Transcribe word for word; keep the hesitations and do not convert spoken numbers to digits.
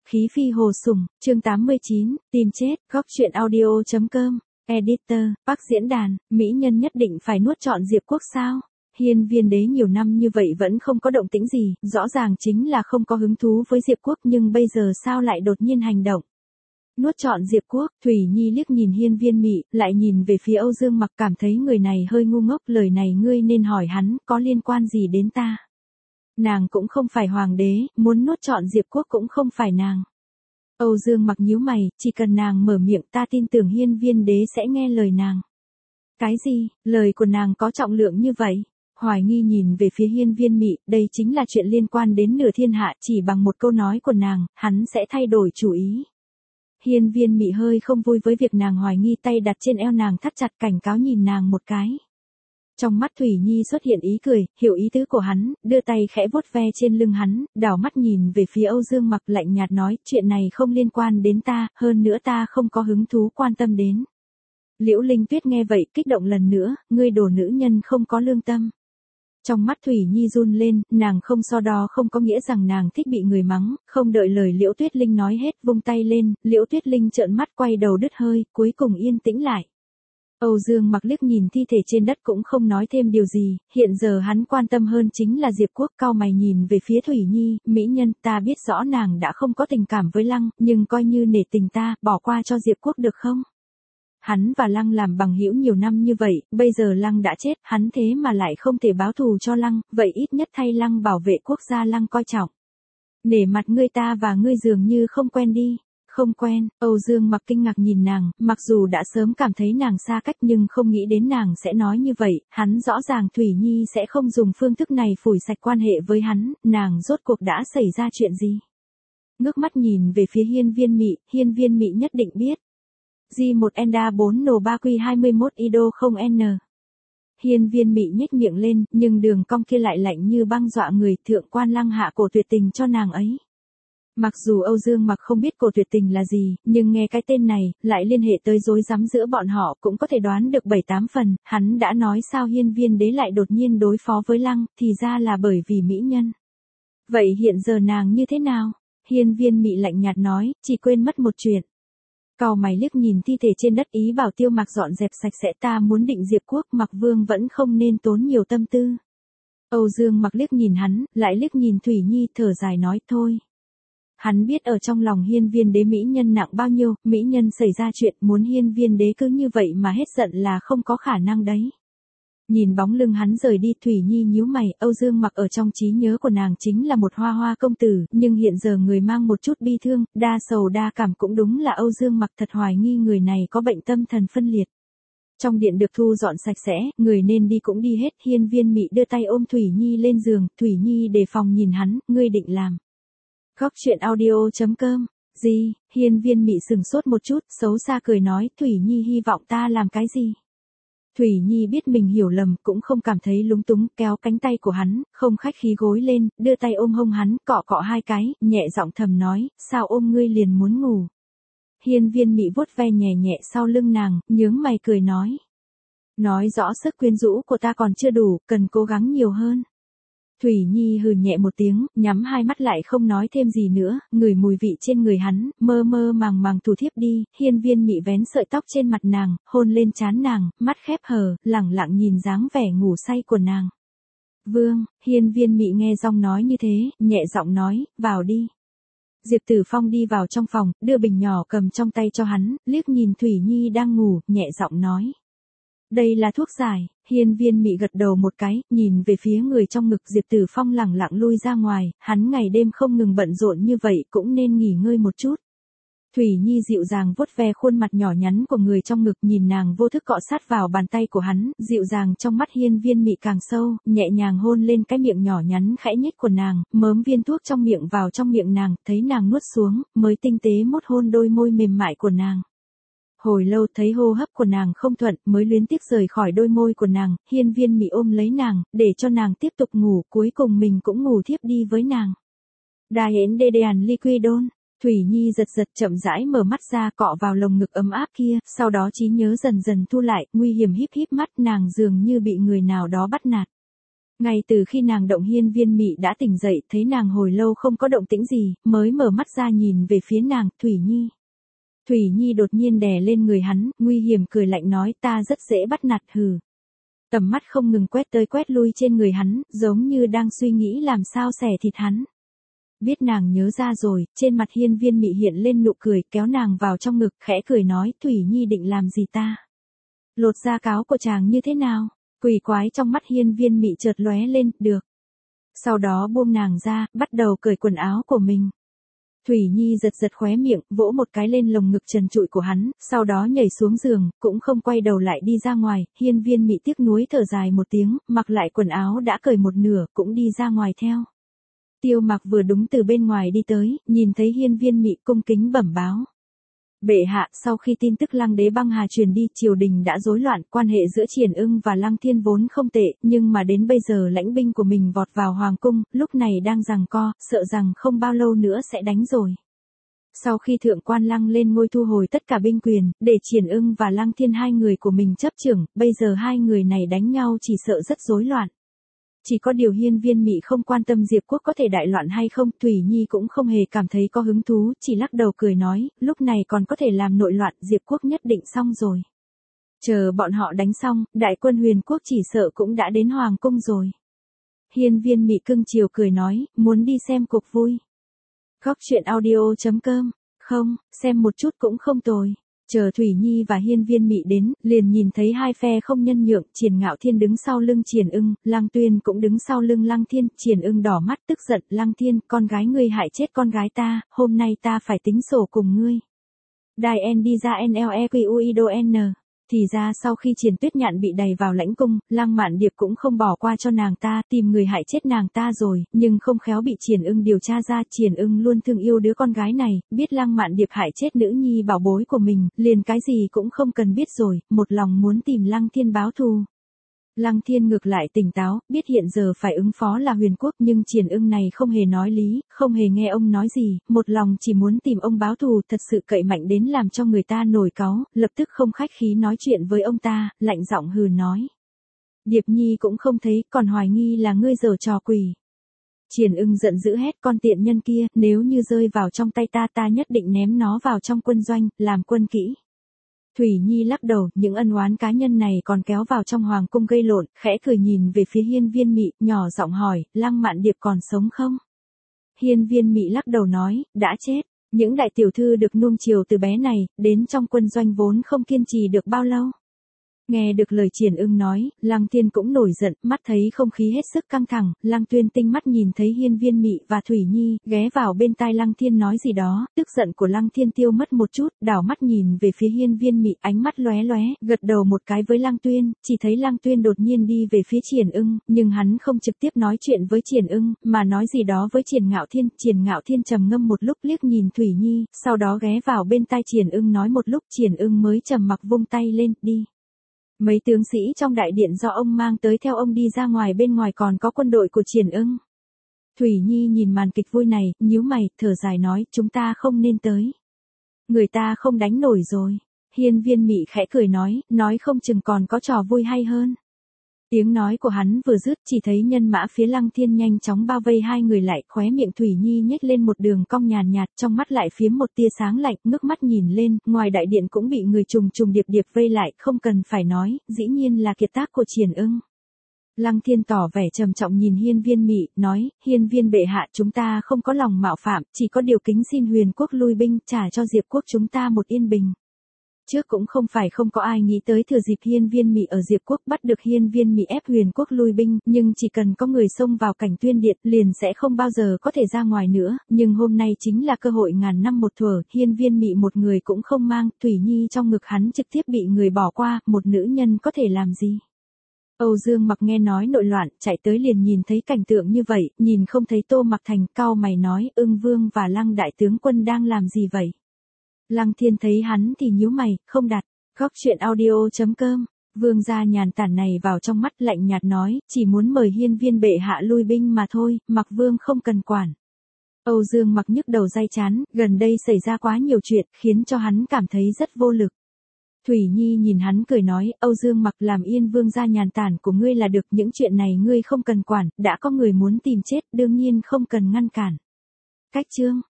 Khí phi hồ sủng, chương tám mươi chín, tìm chết, góc truyện audio chấm com, editor, Bắc diễn đàn, mỹ nhân nhất định phải nuốt trọn Diệp Quốc sao? Hiên Viên Đế nhiều năm như vậy vẫn không có động tĩnh gì, rõ ràng chính là không có hứng thú với Diệp Quốc nhưng bây giờ sao lại đột nhiên hành động? Nuốt trọn Diệp Quốc, Thủy Nhi liếc nhìn Hiên Viên Mị, lại nhìn về phía Âu Dương Mặc cảm thấy người này hơi ngu ngốc, lời này ngươi nên hỏi hắn, có liên quan gì đến ta? Nàng cũng không phải hoàng đế, muốn nuốt trọn Diệp Quốc cũng không phải nàng. Âu Dương Mặc nhíu mày, chỉ cần nàng mở miệng ta tin tưởng Hiên Viên Đế sẽ nghe lời nàng. Cái gì, lời của nàng có trọng lượng như vậy? Hoài nghi nhìn về phía Hiên Viên Mị, đây chính là chuyện liên quan đến nửa thiên hạ, chỉ bằng một câu nói của nàng, hắn sẽ thay đổi chủ ý. Hiên Viên Mị hơi không vui với việc nàng hoài nghi, tay đặt trên eo nàng thắt chặt, cảnh cáo nhìn nàng một cái. Trong mắt Thủy Nhi xuất hiện ý cười, hiểu ý tứ của hắn, đưa tay khẽ vuốt ve trên lưng hắn, đảo mắt nhìn về phía Âu Dương Mặc lạnh nhạt nói, chuyện này không liên quan đến ta, hơn nữa ta không có hứng thú quan tâm đến. Liễu Linh Tuyết nghe vậy kích động lần nữa, ngươi đồ nữ nhân không có lương tâm. Trong mắt Thủy Nhi run lên, nàng không so đo không có nghĩa rằng nàng thích bị người mắng, không đợi lời Liễu Tuyết Linh nói hết, vung tay lên, Liễu Tuyết Linh trợn mắt quay đầu đứt hơi, cuối cùng yên tĩnh lại. Âu Dương Mặc liếc nhìn thi thể trên đất cũng không nói thêm điều gì, hiện giờ hắn quan tâm hơn chính là Diệp Quốc, cau mày nhìn về phía Thủy Nhi, mỹ nhân, ta biết rõ nàng đã không có tình cảm với Lăng, nhưng coi như nể tình ta, bỏ qua cho Diệp Quốc được không? Hắn và Lăng làm bằng hữu nhiều năm như vậy, bây giờ Lăng đã chết, hắn thế mà lại không thể báo thù cho Lăng, vậy ít nhất thay Lăng bảo vệ quốc gia Lăng coi trọng. Nể mặt ngươi ta và ngươi dường như không quen đi. Không quen, Âu Dương Mặc kinh ngạc nhìn nàng, mặc dù đã sớm cảm thấy nàng xa cách nhưng không nghĩ đến nàng sẽ nói như vậy, hắn rõ ràng Thủy Nhi sẽ không dùng phương thức này phủi sạch quan hệ với hắn, nàng rốt cuộc đã xảy ra chuyện gì? Ngước mắt nhìn về phía Hiên Viên Mị, Hiên Viên Mị nhất định biết. G một Enda bốn N ba Q hai mươi mốt Ido không N. Hiên Viên Mị nhếch miệng lên, nhưng đường cong kia lại lạnh như băng dọa người, thượng quan Lăng hạ cổ tuyệt tình cho nàng ấy. Mặc dù Âu Dương Mặc không biết cổ tuyệt tình là gì, nhưng nghe cái tên này, lại liên hệ tới rối rắm giữa bọn họ, cũng có thể đoán được bảy tám phần, hắn đã nói sao Hiên Viên Đế lại đột nhiên đối phó với Lăng, thì ra là bởi vì mỹ nhân. Vậy hiện giờ nàng như thế nào? Hiên Viên Mị lạnh nhạt nói, chỉ quên mất một chuyện. Cau mày liếc nhìn thi thể trên đất, ý bảo Tiêu Mặc dọn dẹp sạch sẽ, ta muốn định Diệp Quốc, Mặc Vương vẫn không nên tốn nhiều tâm tư. Âu Dương Mặc liếc nhìn hắn, lại liếc nhìn Thủy Nhi, thở dài nói, thôi. Hắn biết ở trong lòng Hiên Viên Đế mỹ nhân nặng bao nhiêu, mỹ nhân xảy ra chuyện muốn Hiên Viên Đế cứ như vậy mà hết giận là không có khả năng đấy. Nhìn bóng lưng hắn rời đi, Thủy Nhi nhíu mày, Âu Dương Mặc ở trong trí nhớ của nàng chính là một hoa hoa công tử, nhưng hiện giờ người mang một chút bi thương, đa sầu đa cảm cũng đúng là Âu Dương Mặc, thật hoài nghi người này có bệnh tâm thần phân liệt. Trong điện được thu dọn sạch sẽ, người nên đi cũng đi hết, Hiên Viên Mị đưa tay ôm Thủy Nhi lên giường, Thủy Nhi đề phòng nhìn hắn, ngươi định làm. Góc truyện audio chấm com, gì, Hiên Viên Mị sừng sốt một chút, xấu xa cười nói, Thủy Nhi hy vọng ta làm cái gì? Thủy Nhi biết mình hiểu lầm, cũng không cảm thấy lúng túng, kéo cánh tay của hắn, không khách khí gối lên, đưa tay ôm hông hắn, cọ cọ hai cái, nhẹ giọng thầm nói, sao ôm ngươi liền muốn ngủ? Hiên Viên Mị vuốt ve nhẹ nhẹ sau lưng nàng, nhướng mày cười nói. Nói rõ sức quyến rũ của ta còn chưa đủ, cần cố gắng nhiều hơn. Thủy Nhi hừ nhẹ một tiếng, nhắm hai mắt lại không nói thêm gì nữa, ngửi mùi vị trên người hắn, mơ mơ màng màng thủ thiếp đi, Hiên Viên Mị vén sợi tóc trên mặt nàng, hôn lên trán nàng, mắt khép hờ, lẳng lặng nhìn dáng vẻ ngủ say của nàng. Vương, Hiên Viên Mị nghe giọng nói như thế, nhẹ giọng nói, vào đi. Diệp Tử Phong đi vào trong phòng, đưa bình nhỏ cầm trong tay cho hắn, liếc nhìn Thủy Nhi đang ngủ, nhẹ giọng nói. Đây là thuốc giải, Hiên Viên Mị gật đầu một cái, nhìn về phía người trong ngực, Diệp Tử Phong lẳng lặng lui ra ngoài, hắn ngày đêm không ngừng bận rộn như vậy cũng nên nghỉ ngơi một chút. Thủy Nhi dịu dàng vuốt ve khuôn mặt nhỏ nhắn của người trong ngực, nhìn nàng vô thức cọ sát vào bàn tay của hắn, dịu dàng trong mắt Hiên Viên Mị càng sâu, nhẹ nhàng hôn lên cái miệng nhỏ nhắn khẽ nhếch của nàng, mớm viên thuốc trong miệng vào trong miệng nàng, thấy nàng nuốt xuống, mới tinh tế mút hôn đôi môi mềm mại của nàng. Hồi lâu thấy hô hấp của nàng không thuận, mới luyến tiếc rời khỏi đôi môi của nàng, Hiên Viên Mị ôm lấy nàng, để cho nàng tiếp tục ngủ, cuối cùng mình cũng ngủ thiếp đi với nàng. Đài hến đê đàn liquidon, Thủy Nhi giật giật chậm rãi mở mắt ra, cọ vào lồng ngực ấm áp kia, sau đó trí nhớ dần dần thu lại, nguy hiểm híp híp mắt, nàng dường như bị người nào đó bắt nạt. Ngay từ khi nàng động Hiên Viên Mị đã tỉnh dậy, thấy nàng hồi lâu không có động tĩnh gì, mới mở mắt ra nhìn về phía nàng, Thủy Nhi. Thủy Nhi đột nhiên đè lên người hắn, nguy hiểm cười lạnh nói, ta rất dễ bắt nạt, hừ. Tầm mắt không ngừng quét tới quét lui trên người hắn, giống như đang suy nghĩ làm sao xẻ thịt hắn. Biết nàng nhớ ra rồi, trên mặt Hiên Viên Mị hiện lên nụ cười, kéo nàng vào trong ngực, khẽ cười nói, Thủy Nhi định làm gì ta? Lột da cáo của chàng như thế nào? Quỷ quái trong mắt Hiên Viên Mị chợt lóe lên, được. Sau đó buông nàng ra, bắt đầu cởi quần áo của mình. Thủy Nhi giật giật khóe miệng, vỗ một cái lên lồng ngực trần trụi của hắn, sau đó nhảy xuống giường, cũng không quay đầu lại đi ra ngoài. Hiên Viên Mị tiếc nuối thở dài một tiếng, mặc lại quần áo đã cởi một nửa, cũng đi ra ngoài theo. Tiêu Mặc vừa đúng từ bên ngoài đi tới, nhìn thấy Hiên Viên Mị cung kính bẩm báo. Bệ hạ, sau khi tin tức Lăng Đế băng hà truyền đi, triều đình đã rối loạn, quan hệ giữa Triển Ưng và Lăng Thiên vốn không tệ, nhưng mà đến bây giờ lãnh binh của mình vọt vào hoàng cung, lúc này đang giằng co, sợ rằng không bao lâu nữa sẽ đánh rồi. Sau khi thượng quan Lăng lên ngôi thu hồi tất cả binh quyền, để Triển Ưng và Lăng Thiên hai người của mình chấp chưởng, bây giờ hai người này đánh nhau chỉ sợ rất rối loạn. Chỉ có điều Hiên Viên Mị không quan tâm Diệp Quốc có thể đại loạn hay không, Thủy Nhi cũng không hề cảm thấy có hứng thú, chỉ lắc đầu cười nói, lúc này còn có thể làm nội loạn, Diệp Quốc nhất định xong rồi. Chờ bọn họ đánh xong, đại quân Huyền Quốc chỉ sợ cũng đã đến hoàng cung rồi. Hiên Viên Mị cưng chiều cười nói, muốn đi xem cuộc vui. Góc truyện audio chấm com, không, xem một chút cũng không tồi. Chờ Thủy Nhi và Hiên Viên Mị đến, liền nhìn thấy hai phe không nhân nhượng, Triển Ngạo Thiên đứng sau lưng Triển Ưng, Lăng Tuyên cũng đứng sau lưng Lăng Thiên, Triển Ưng đỏ mắt tức giận, Lăng Thiên, con gái ngươi hại chết con gái ta, hôm nay ta phải tính sổ cùng ngươi. Đài N đi ra N L E Q U I D O N. Thì ra sau khi Triển Tuyết Nhạn bị đày vào lãnh cung, Lăng Mạn Điệp cũng không bỏ qua cho nàng ta, tìm người hại chết nàng ta rồi, nhưng không khéo bị Triển Ưng điều tra ra, Triển Ưng luôn thương yêu đứa con gái này, biết Lăng Mạn Điệp hại chết nữ nhi bảo bối của mình, liền cái gì cũng không cần biết rồi, một lòng muốn tìm Lăng Thiên báo thù. Lăng Thiên ngược lại tỉnh táo, biết hiện giờ phải ứng phó là Huyền Quốc, nhưng Triển Ưng này không hề nói lý, không hề nghe ông nói gì, một lòng chỉ muốn tìm ông báo thù, thật sự cậy mạnh đến làm cho người ta nổi cáu, lập tức không khách khí nói chuyện với ông ta, lạnh giọng hừ nói. Điệp Nhi cũng không thấy, còn hoài nghi là ngươi giở trò quỷ. Triển Ưng giận dữ hét, con tiện nhân kia, nếu như rơi vào trong tay ta ta nhất định ném nó vào trong quân doanh, làm quân kỹ. Thủy Nhi lắc đầu, những ân oán cá nhân này còn kéo vào trong hoàng cung gây lộn, khẽ cười nhìn về phía Hiên Viên Mị, nhỏ giọng hỏi, Lăng Mạn Điệp còn sống không? Hiên Viên Mị lắc đầu nói, đã chết, những đại tiểu thư được nuông chiều từ bé này, đến trong quân doanh vốn không kiên trì được bao lâu. Nghe được lời Triển Ưng nói, Lăng Thiên cũng nổi giận, mắt thấy không khí hết sức căng thẳng, Lăng Tuyên tinh mắt nhìn thấy Hiên Viên Mị và Thủy Nhi, ghé vào bên tai Lăng Thiên nói gì đó, tức giận của Lăng Thiên tiêu mất một chút, đảo mắt nhìn về phía Hiên Viên Mị, ánh mắt lóe lóe, gật đầu một cái với Lăng Tuyên, chỉ thấy Lăng Tuyên đột nhiên đi về phía Triển Ưng, nhưng hắn không trực tiếp nói chuyện với Triển Ưng, mà nói gì đó với Triển Ngạo Thiên, Triển Ngạo Thiên trầm ngâm một lúc liếc nhìn Thủy Nhi, sau đó ghé vào bên tai Triển Ưng nói một lúc, Triển Ưng mới trầm mặc vung tay lên, đi. Mấy tướng sĩ trong đại điện do ông mang tới theo ông đi ra ngoài, bên ngoài còn có quân đội của Triển Ưng. Thủy Nhi nhìn màn kịch vui này, nhíu mày, thở dài nói, chúng ta không nên tới. Người ta không đánh nổi rồi. Hiên Viên Mị khẽ cười nói, nói không chừng còn có trò vui hay hơn. Tiếng nói của hắn vừa dứt, chỉ thấy nhân mã phía Lăng Thiên nhanh chóng bao vây hai người lại, khóe miệng Thủy Nhi nhếch lên một đường cong nhàn nhạt, trong mắt lại phiếm một tia sáng lạnh, ngước mắt nhìn lên, ngoài đại điện cũng bị người trùng trùng điệp điệp vây lại, không cần phải nói, dĩ nhiên là kiệt tác của Triển Ưng. Lăng Thiên tỏ vẻ trầm trọng nhìn Hiên Viên Mị, nói, Hiên Viên bệ hạ, chúng ta không có lòng mạo phạm, chỉ có điều kính xin Huyền Quốc lui binh, trả cho Diệp Quốc chúng ta một yên bình. Trước cũng không phải không có ai nghĩ tới thừa dịp Hiên Viên Mị ở Diệp Quốc bắt được Hiên Viên Mị ép Huyền Quốc lui binh, nhưng chỉ cần có người xông vào Cảnh Tuyên Điện, liền sẽ không bao giờ có thể ra ngoài nữa, nhưng hôm nay chính là cơ hội ngàn năm một thuở, Hiên Viên Mị một người cũng không mang, Thủy Nhi trong ngực hắn trực tiếp bị người bỏ qua, một nữ nhân có thể làm gì? Âu Dương Mặc nghe nói nội loạn, chạy tới liền nhìn thấy cảnh tượng như vậy, nhìn không thấy Tô Mặc Thành, cau mày nói, Ưng Vương và Lăng đại tướng quân đang làm gì vậy? Lăng Thiên thấy hắn thì nhíu mày, không đặt. Góc truyện audio chấm com. Vương gia nhàn tản này vào trong mắt lạnh nhạt nói, chỉ muốn mời Hiên Viên bệ hạ lui binh mà thôi, Mặc Vương không cần quản. Âu Dương Mặc nhức đầu day chán, gần đây xảy ra quá nhiều chuyện, khiến cho hắn cảm thấy rất vô lực. Thủy Nhi nhìn hắn cười nói, Âu Dương Mặc làm Yên Vương gia nhàn tản của ngươi là được, những chuyện này ngươi không cần quản, đã có người muốn tìm chết, đương nhiên không cần ngăn cản. Cách chương